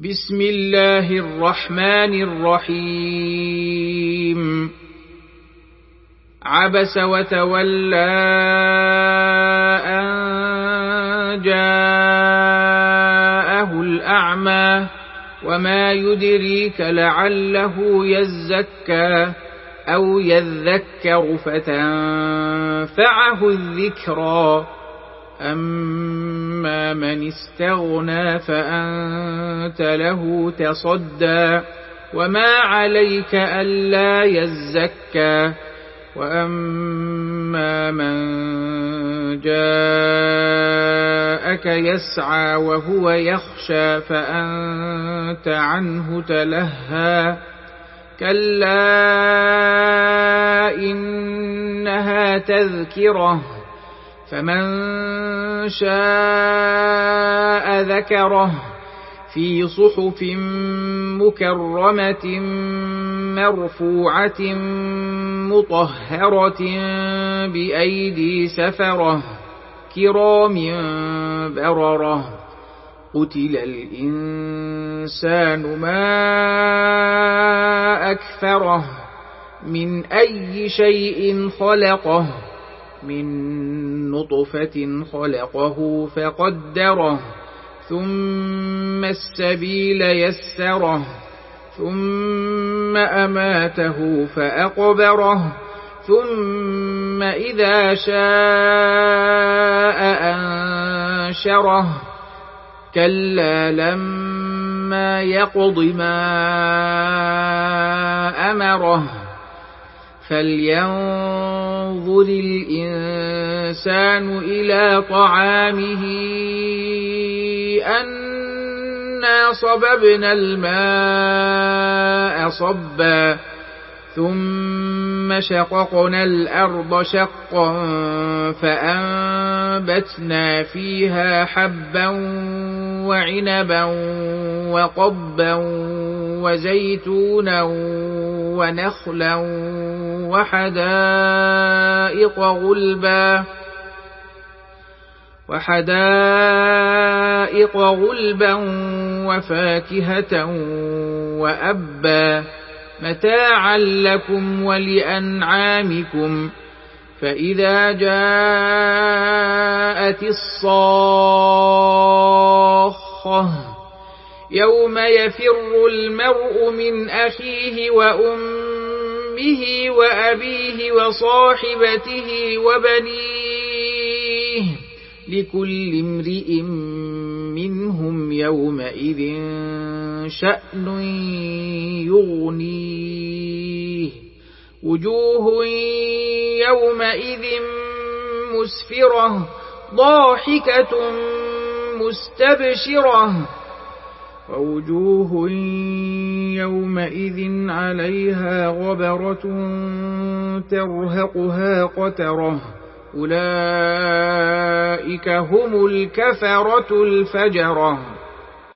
بسم الله الرحمن الرحيم عبس وتولى أن جاءه الأعمى وما يدريك لعله يزكى أو يذكر فتنفعه الذكرى أما من استغنى فأنت له تصدى وما عليك ألا يزكى وأما من جاءك يسعى وهو يخشى فأنت عنه تلهى كلا إنها تذكرة فمن شاء ذكره في صحف مكرمة مرفوعة مطهرة بأيدي سفرة كرام بررة قتل الإنسان ما أكفره من أي شيء خلقه من نطفة خلقه فقدره ثم السبيل يسره ثم أماته فأقبره ثم إذا شاء أنشره كلا لما يقض ما أمره فلينظر الإنسان إلى طعامه أنا صببنا الماء صبا ثم شققنا الأرض شقا فأنبتنا فيها حبا وعنبا وقضبا وزيتونا ونخلا وحدائق غلبا وفاكهة وأبا متاعا لكم ولأنعامكم فإذا جاءت الصاخة يوم يفر المرء من أخيه وأمه وأبيه وصاحبته وبنيه لكل امرئ منهم يومئذ شأن يغنيه وجوه يومئذ مسفرة ضاحكة مستبشرة ووجوه يومئذ عليها غبرة ترهقها قترة أولئك هم الكفرة الفجرة.